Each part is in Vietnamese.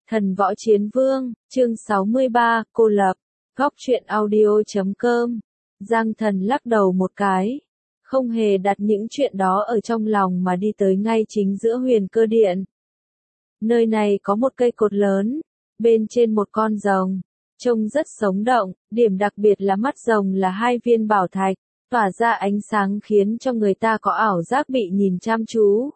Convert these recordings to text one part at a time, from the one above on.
Thần võ chiến vương, chương 63, cô lập, góc truyện audio.com. Giang Thần lắc đầu một cái, không hề đặt những chuyện đó ở trong lòng mà đi tới ngay chính giữa Huyền Cơ Điện. Nơi này có một cây cột lớn, bên trên một con rồng, trông rất sống động, điểm đặc biệt là mắt rồng là hai viên bảo thạch, tỏa ra ánh sáng khiến cho người ta có ảo giác bị nhìn chăm chú.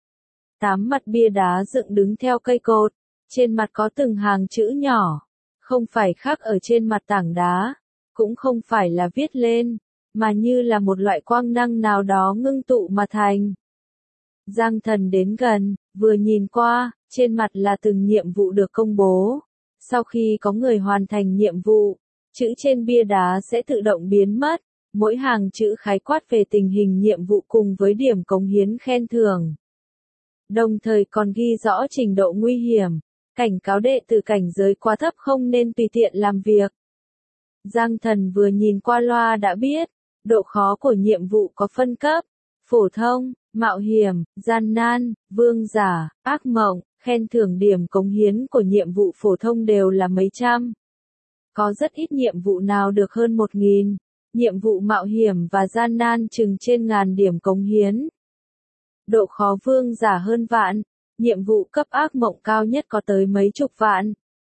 8 mặt bia đá dựng đứng theo cây cột, trên mặt có từng hàng chữ nhỏ, không phải khắc ở trên mặt tảng đá, cũng không phải là viết lên, mà như là một loại quang năng nào đó ngưng tụ mà thành. Giang Thần đến gần, vừa nhìn qua, trên mặt là từng nhiệm vụ được công bố. Sau khi có người hoàn thành nhiệm vụ, chữ trên bia đá sẽ tự động biến mất, mỗi hàng chữ khái quát về tình hình nhiệm vụ cùng với điểm cống hiến khen thưởng. Đồng thời còn ghi rõ trình độ nguy hiểm, cảnh cáo đệ tử cảnh giới quá thấp không nên tùy tiện làm việc. Giang Thần vừa nhìn qua loa đã biết, độ khó của nhiệm vụ có phân cấp, phổ thông, mạo hiểm, gian nan, vương giả, ác mộng, khen thưởng điểm cống hiến của nhiệm vụ phổ thông đều là mấy trăm. Có rất ít nhiệm vụ nào được hơn 1000, nhiệm vụ mạo hiểm và gian nan chừng trên 1000 điểm cống hiến. Độ khó vương giả hơn vạn, nhiệm vụ cấp ác mộng cao nhất có tới mấy chục vạn.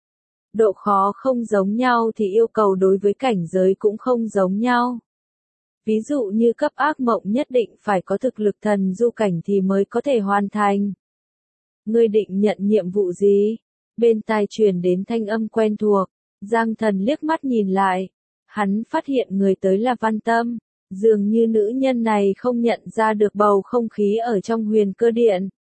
Độ khó không giống nhau thì yêu cầu đối với cảnh giới cũng không giống nhau. Ví dụ như cấp ác mộng nhất định phải có thực lực thần du cảnh thì mới có thể hoàn thành. Ngươi định nhận nhiệm vụ gì? Bên tai truyền đến thanh âm quen thuộc, Giang Thần liếc mắt nhìn lại, hắn phát hiện người tới là Văn Tâm, dường như nữ nhân này không nhận ra được bầu không khí ở trong Huyền Cơ Điện.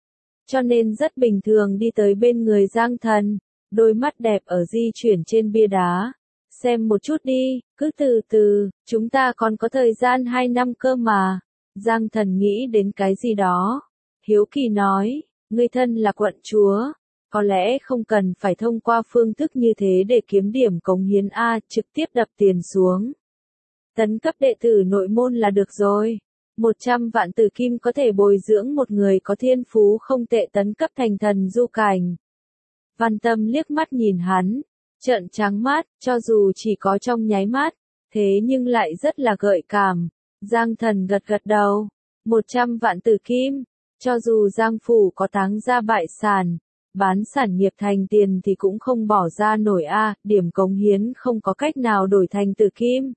Cho nên rất bình thường đi tới bên người Giang Thần, đôi mắt đẹp ở di chuyển trên bia đá. Xem một chút đi, cứ từ từ, chúng ta còn có thời gian 2 năm cơ mà. Giang Thần nghĩ đến cái gì đó. Hiếu kỳ nói, ngươi thân là quận chúa, có lẽ không cần phải thông qua phương thức như thế để kiếm điểm cống hiến A, trực tiếp đập tiền xuống. Tấn cấp đệ tử nội môn là được rồi. 100 vạn tử kim có thể bồi dưỡng một người có thiên phú không tệ tấn cấp thành thần du cảnh. Văn Tâm liếc mắt nhìn hắn, trợn trắng mắt, cho dù chỉ có trong nháy mắt, thế nhưng lại rất là gợi cảm. Giang Thần gật gật đầu, 100 vạn tử kim, cho dù Giang Phủ có táng ra bại sản, bán sản nghiệp thành tiền thì cũng không bỏ ra nổi a, điểm cống hiến không có cách nào đổi thành tử kim.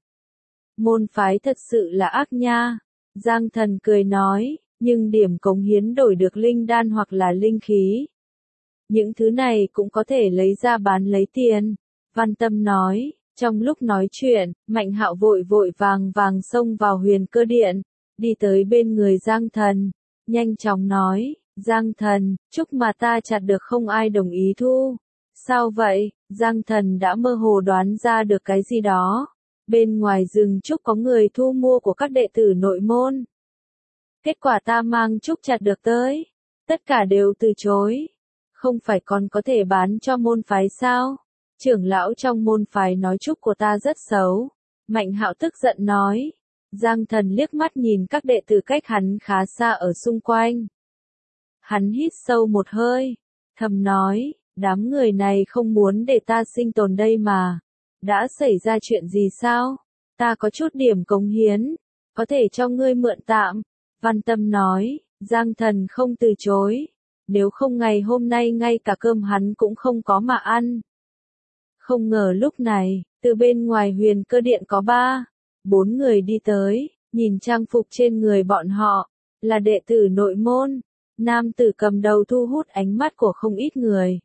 Môn phái thật sự là ác nha. Giang Thần cười nói, nhưng điểm cống hiến đổi được linh đan hoặc là linh khí. Những thứ này cũng có thể lấy ra bán lấy tiền. Văn Tâm nói, trong lúc nói chuyện, Mạnh Hạo vội vàng xông vào Huyền Cơ Điện, đi tới bên người Giang Thần, nhanh chóng nói, Giang Thần, chúc mà ta chặt được không ai đồng ý thu. Sao vậy? Giang Thần đã mơ hồ đoán ra được cái gì đó. Bên ngoài rừng trúc có người thu mua của các đệ tử nội môn. Kết quả ta mang trúc chặt được tới, tất cả đều từ chối. Không phải còn có thể bán cho môn phái sao? Trưởng lão trong môn phái nói trúc của ta rất xấu. Mạnh Hạo tức giận nói. Giang Thần liếc mắt nhìn các đệ tử cách hắn khá xa ở xung quanh. Hắn hít sâu một hơi, thầm nói, đám người này không muốn để ta sinh tồn đây mà. Đã xảy ra chuyện gì sao? Ta có chút điểm cống hiến, có thể cho ngươi mượn tạm. Văn Tâm nói, Giang Thần không từ chối. Nếu không ngày hôm nay ngay cả cơm hắn cũng không có mà ăn. Không ngờ lúc này, từ bên ngoài Huyền Cơ Điện có 4 người đi tới, nhìn trang phục trên người bọn họ, là đệ tử nội môn. Nam tử cầm đầu thu hút ánh mắt của không ít người.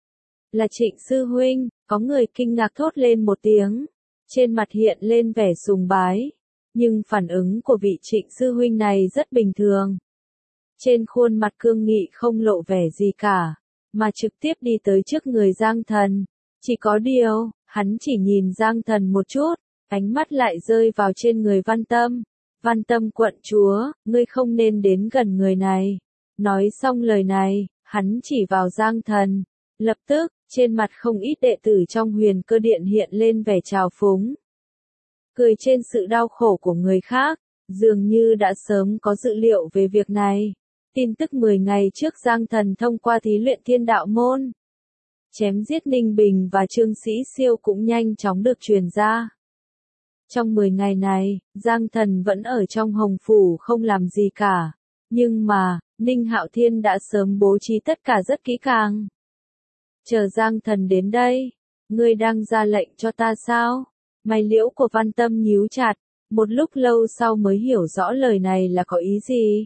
Là Trịnh sư huynh, có người kinh ngạc thốt lên một tiếng, trên mặt hiện lên vẻ sùng bái, nhưng phản ứng của vị Trịnh sư huynh này rất bình thường. Trên khuôn mặt cương nghị không lộ vẻ gì cả, mà trực tiếp đi tới trước người Giang Thần. Chỉ có điều, hắn chỉ nhìn Giang Thần một chút, ánh mắt lại rơi vào trên người Văn Tâm. Văn Tâm quận chúa, ngươi không nên đến gần người này. Nói xong lời này, hắn chỉ vào Giang Thần. Lập tức, trên mặt không ít đệ tử trong Huyền Cơ Điện hiện lên vẻ trào phúng. Cười trên sự đau khổ của người khác, dường như đã sớm có dự liệu về việc này. Tin tức 10 ngày trước Giang Thần thông qua thí luyện Thiên Đạo Môn. Chém giết Ninh Bình và Trương Sĩ Siêu cũng nhanh chóng được truyền ra. Trong 10 ngày này, Giang Thần vẫn ở trong Hồng Phủ không làm gì cả. Nhưng mà, Ninh Hạo Thiên đã sớm bố trí tất cả rất kỹ càng. Chờ Giang Thần đến đây, ngươi đang ra lệnh cho ta sao? Mày liễu của Văn Tâm nhíu chặt, một lúc lâu sau mới hiểu rõ lời này là có ý gì.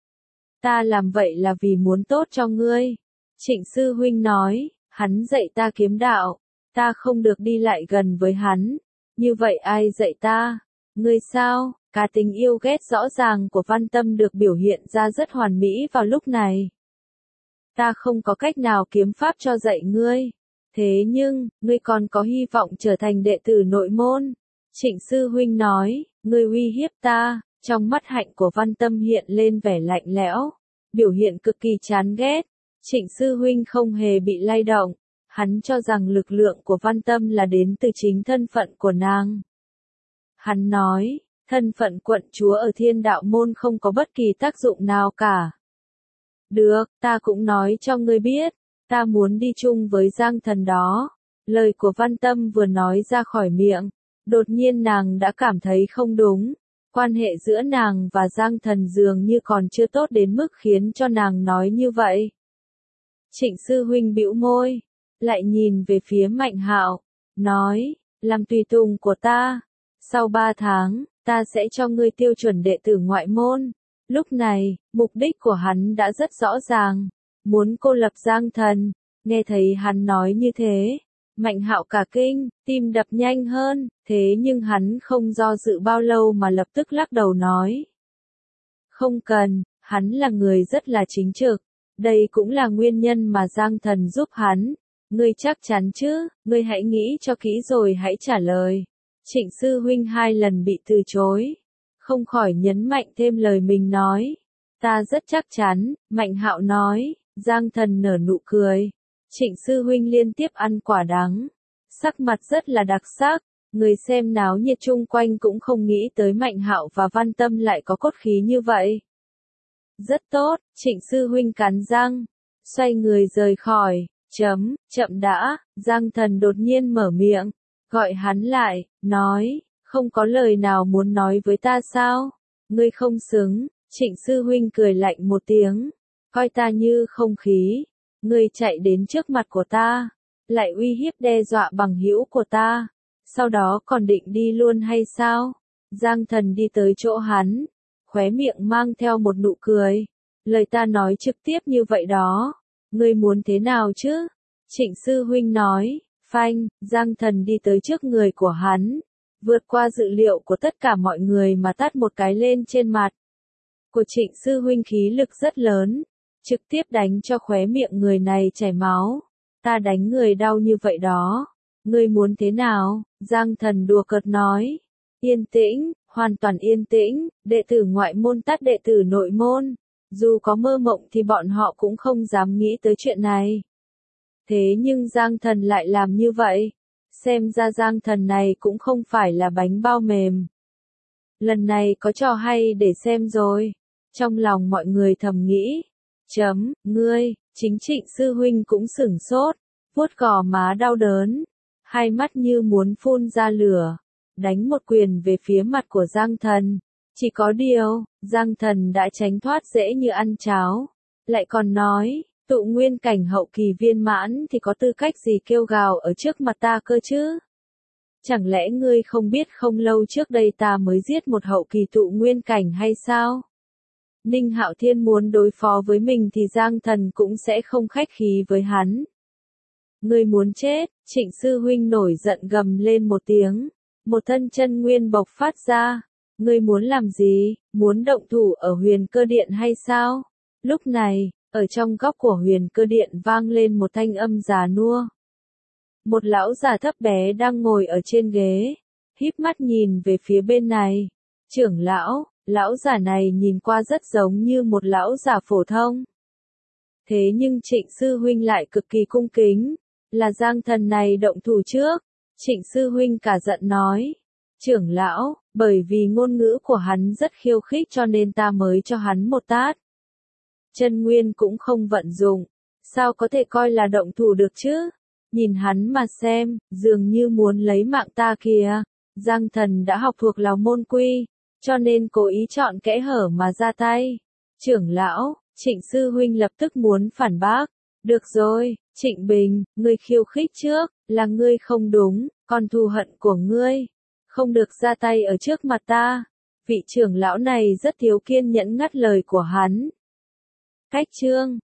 Ta làm vậy là vì muốn tốt cho ngươi. Trịnh sư huynh nói, hắn dạy ta kiếm đạo, ta không được đi lại gần với hắn. Như vậy ai dạy ta? Ngươi sao? Cá tính yêu ghét rõ ràng của Văn Tâm được biểu hiện ra rất hoàn mỹ vào lúc này. Ta không có cách nào kiếm pháp cho dạy ngươi. Thế nhưng, ngươi còn có hy vọng trở thành đệ tử nội môn. Trịnh sư huynh nói, ngươi uy hiếp ta. Trong mắt hạnh của Văn Tâm hiện lên vẻ lạnh lẽo, biểu hiện cực kỳ chán ghét. Trịnh sư huynh không hề bị lay động. Hắn cho rằng lực lượng của Văn Tâm là đến từ chính thân phận của nàng. Hắn nói, thân phận quận chúa ở Thiên Đạo Môn không có bất kỳ tác dụng nào cả. Được, ta cũng nói cho ngươi biết, ta muốn đi chung với Giang Thần đó. Lời của Văn Tâm vừa nói ra khỏi miệng, đột nhiên nàng đã cảm thấy không đúng. Quan hệ giữa nàng và Giang Thần dường như còn chưa tốt đến mức khiến cho nàng nói như vậy. Trịnh sư huynh bĩu môi, lại nhìn về phía Mạnh Hạo, nói, làm tùy tùng của ta. Sau 3 tháng, ta sẽ cho ngươi tiêu chuẩn đệ tử ngoại môn. Lúc này, mục đích của hắn đã rất rõ ràng, muốn cô lập Giang Thần. Nghe thấy hắn nói như thế, Mạnh Hạo cả kinh, tim đập nhanh hơn, thế nhưng hắn không do dự bao lâu mà lập tức lắc đầu nói. Không cần, hắn là người rất là chính trực, đây cũng là nguyên nhân mà Giang Thần giúp hắn. Ngươi chắc chắn chứ, ngươi hãy nghĩ cho kỹ rồi hãy trả lời. Trịnh sư huynh 2 lần bị từ chối, không khỏi nhấn mạnh thêm lời mình nói. Ta rất chắc chắn, Mạnh Hạo nói. Giang Thần nở nụ cười. Trịnh sư huynh liên tiếp ăn quả đắng, sắc mặt rất là đặc sắc. Người xem náo nhiệt chung quanh cũng không nghĩ tới Mạnh Hạo và Văn Tâm lại có cốt khí như vậy. Rất tốt, Trịnh sư huynh cắn răng, xoay người rời khỏi. Chậm đã, Giang Thần đột nhiên mở miệng, gọi hắn lại, nói, không có lời nào muốn nói với ta sao? Ngươi không xứng. Trịnh sư huynh cười lạnh một tiếng, coi ta như không khí. Ngươi chạy đến trước mặt của ta, lại uy hiếp đe dọa bằng hữu của ta, sau đó còn định đi luôn hay sao? Giang Thần đi tới chỗ hắn, khóe miệng mang theo một nụ cười. Lời ta nói trực tiếp như vậy đó. Ngươi muốn thế nào chứ? Trịnh sư huynh nói, phanh. Giang Thần đi tới trước người của hắn, vượt qua dự liệu của tất cả mọi người mà tát một cái lên trên mặt của Trịnh sư huynh, khí lực rất lớn, trực tiếp đánh cho khóe miệng người này chảy máu. Ta đánh người đau như vậy đó. Ngươi muốn thế nào? Giang Thần đùa cợt nói. Yên tĩnh, hoàn toàn yên tĩnh, đệ tử ngoại môn tát đệ tử nội môn. Dù có mơ mộng thì bọn họ cũng không dám nghĩ tới chuyện này. Thế nhưng Giang Thần lại làm như vậy. Xem ra Giang Thần này cũng không phải là bánh bao mềm. Lần này có trò hay để xem rồi. Trong lòng mọi người thầm nghĩ. Ngươi, chính Trịnh sư huynh cũng sửng sốt, vuốt gò má đau đớn, hai mắt như muốn phun ra lửa, đánh một quyền về phía mặt của Giang Thần. Chỉ có điều, Giang Thần đã tránh thoát dễ như ăn cháo, lại còn nói, tụ nguyên cảnh hậu kỳ viên mãn thì có tư cách gì kêu gào ở trước mặt ta cơ chứ? Chẳng lẽ ngươi không biết không lâu trước đây ta mới giết một hậu kỳ tụ nguyên cảnh hay sao? Ninh Hạo Thiên muốn đối phó với mình thì Giang Thần cũng sẽ không khách khí với hắn. Ngươi muốn chết? Trịnh sư huynh nổi giận gầm lên một tiếng, một thân chân nguyên bộc phát ra. Ngươi muốn làm gì? Muốn động thủ ở Huyền Cơ Điện hay sao? Lúc này, ở trong góc của Huyền Cơ Điện vang lên một thanh âm già nua. Một lão già thấp bé đang ngồi ở trên ghế, híp mắt nhìn về phía bên này. Trưởng lão. Lão già này nhìn qua rất giống như một lão già phổ thông. Thế nhưng Trịnh sư huynh lại cực kỳ cung kính, là Giang Thần này động thủ trước. Trịnh sư huynh cả giận nói, trưởng lão, bởi vì ngôn ngữ của hắn rất khiêu khích cho nên ta mới cho hắn một tát. Chân nguyên cũng không vận dụng, sao có thể coi là động thủ được chứ? Nhìn hắn mà xem, dường như muốn lấy mạng ta kìa. Giang Thần đã học thuộc lòng môn quy, cho nên cố ý chọn kẽ hở mà ra tay. Trưởng lão, Trịnh sư huynh lập tức muốn phản bác. Được rồi, Trịnh Bình, ngươi khiêu khích trước, là ngươi không đúng, còn thù hận của ngươi không được ra tay ở trước mặt ta. Vị trưởng lão này rất thiếu kiên nhẫn ngắt lời của hắn. Cách chương